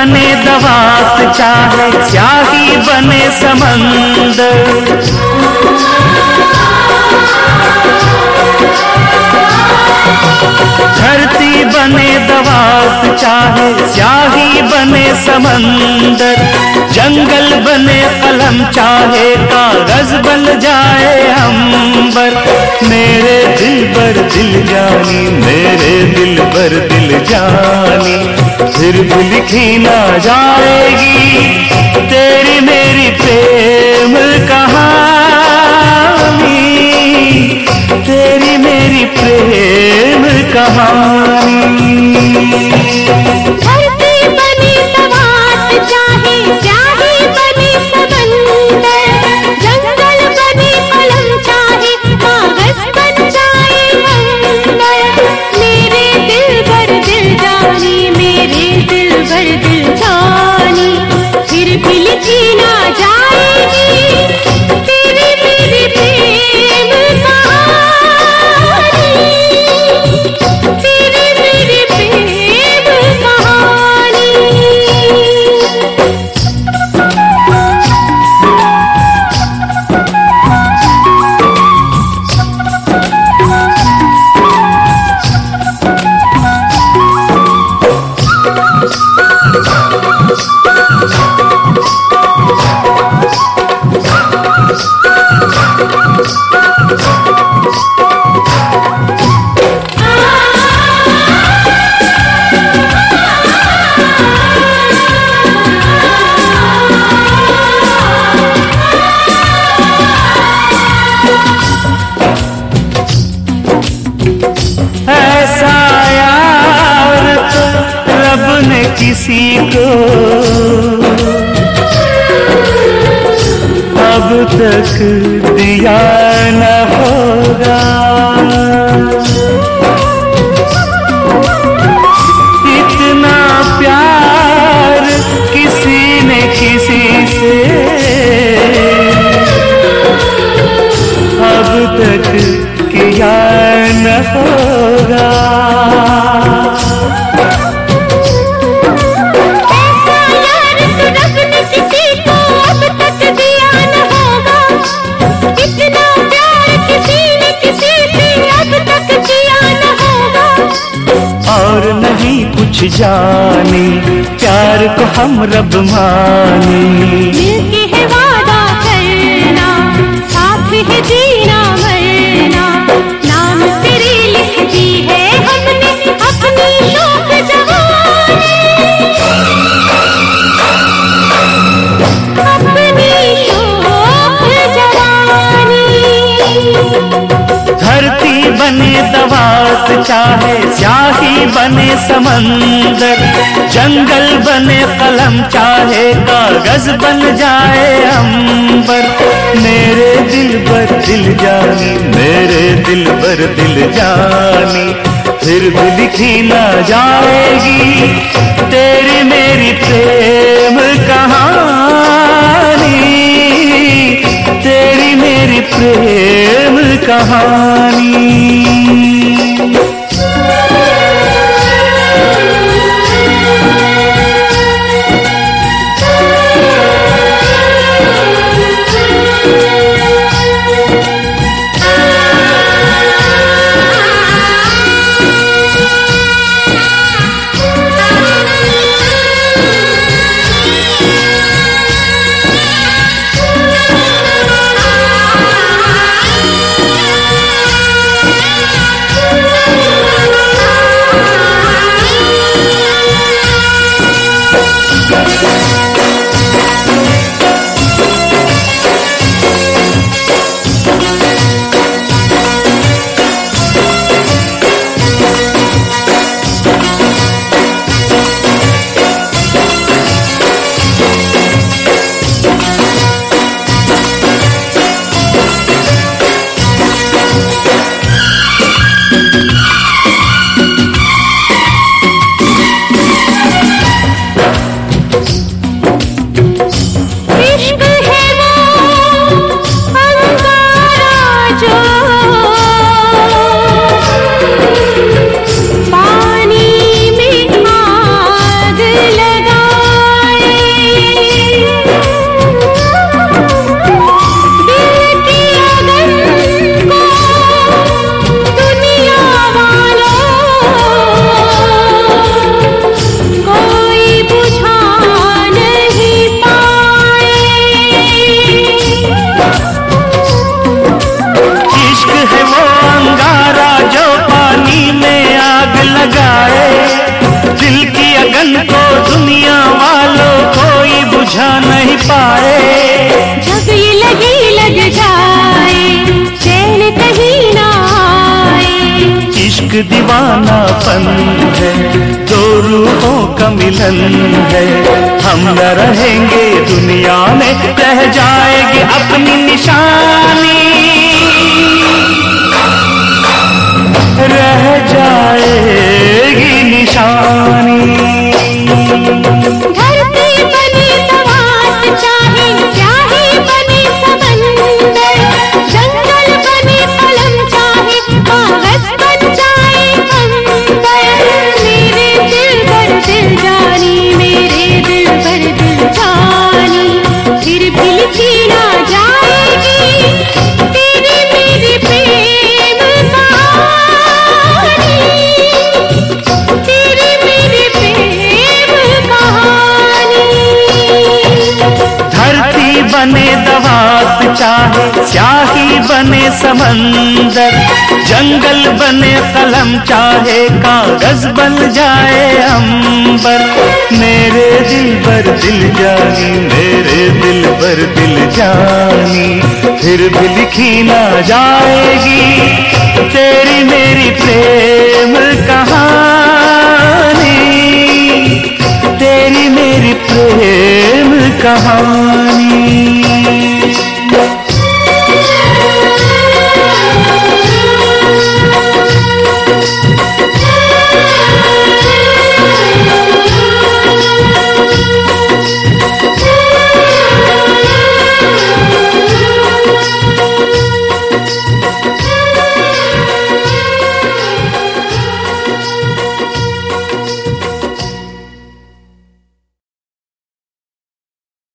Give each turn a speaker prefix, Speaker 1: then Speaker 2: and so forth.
Speaker 1: बने दवात चाहे स्याही बने समंदर। धरती बने दवात चाहे स्याही बने समंदर। जंगल बने कलम चाहे कागज बन जाए अंबर। मेरे दिल पर दिल जानी, मेरे दिल पर दिल जानी, फिर भी लिखी ना जाएगी तेरी मेरी प्रेम कहानी, तेरी मेरी प्रेम कहानी।
Speaker 2: धरती बनी दवात चाहे स्याही बनी समंदर। जंगल बनी कलम चाहे कागज बन जाए अंबर। मेरे दिल भर दिल जानी, मेरे दिल भर दिल जानी, फिर भी लिखी ना जाएगी तेरी मेरी प्रेम कहानी, तेरी मेरी प्रेम कहानी।
Speaker 1: ऐसा यार तो रब ने किसी को अब तक दिया न होगा। इतना प्यार किसी ने किसी से अब तक किया न होगा।
Speaker 2: ऐसा यार तो रब ने किसी को अब तक दिया न होगा। इतना प्यार किसी ने किसी से अब तक किया न होगा।
Speaker 1: और नहीं कुछ जाने प्यार को हम रब माने।
Speaker 2: मिलके है वादा करना, साथ है जीना मरना। नाम तेरी लिख दी है हमने अपनी शौक जवानी, अपनी शौक जवानी।
Speaker 1: धरती बने दवात चाहे स्याही बने समंदर। जंगल बने कलम चाहे कागज बन जाए अंबर। मेरे दिल पर दिल जानी, मेरे दिल पर दिल जानी, फिर भी लिखी ना जाएगी तेरी मेरी प्रेम कहानी, तेरी मेरी प्रेम कहानी। दीवानापन है, दो रूहों का मिलन है। हम न रहेंगे दुनिया में, रह जाएगी अपनी निशानी, रह जाएगी निशानी।
Speaker 2: धरती बनी सवात चाहे स्याही बनी समंदर, जंगल बने कलम चाहे कागज बन जाए अंबर। मेरे दिल पर दिल जानी, मेरे दिल पर दिल जानी, फिर भी लिखी ना जाएगी तेरी मेरी प्रेम कहानी, तेरी मेरी प्रेम कहानी।
Speaker 1: धरती बने दवात चाहे स्याही बने समंदर, जंगल बने कलम चाहे कागज बन जाए अंबर। मेरे दिल पर दिल जानी, मेरे दिल पर दिल जानी, फिर भी लिखी ना जाएगी तेरी मेरी प्रेम कहानी, तेरी मेरी प्रेम कहानी।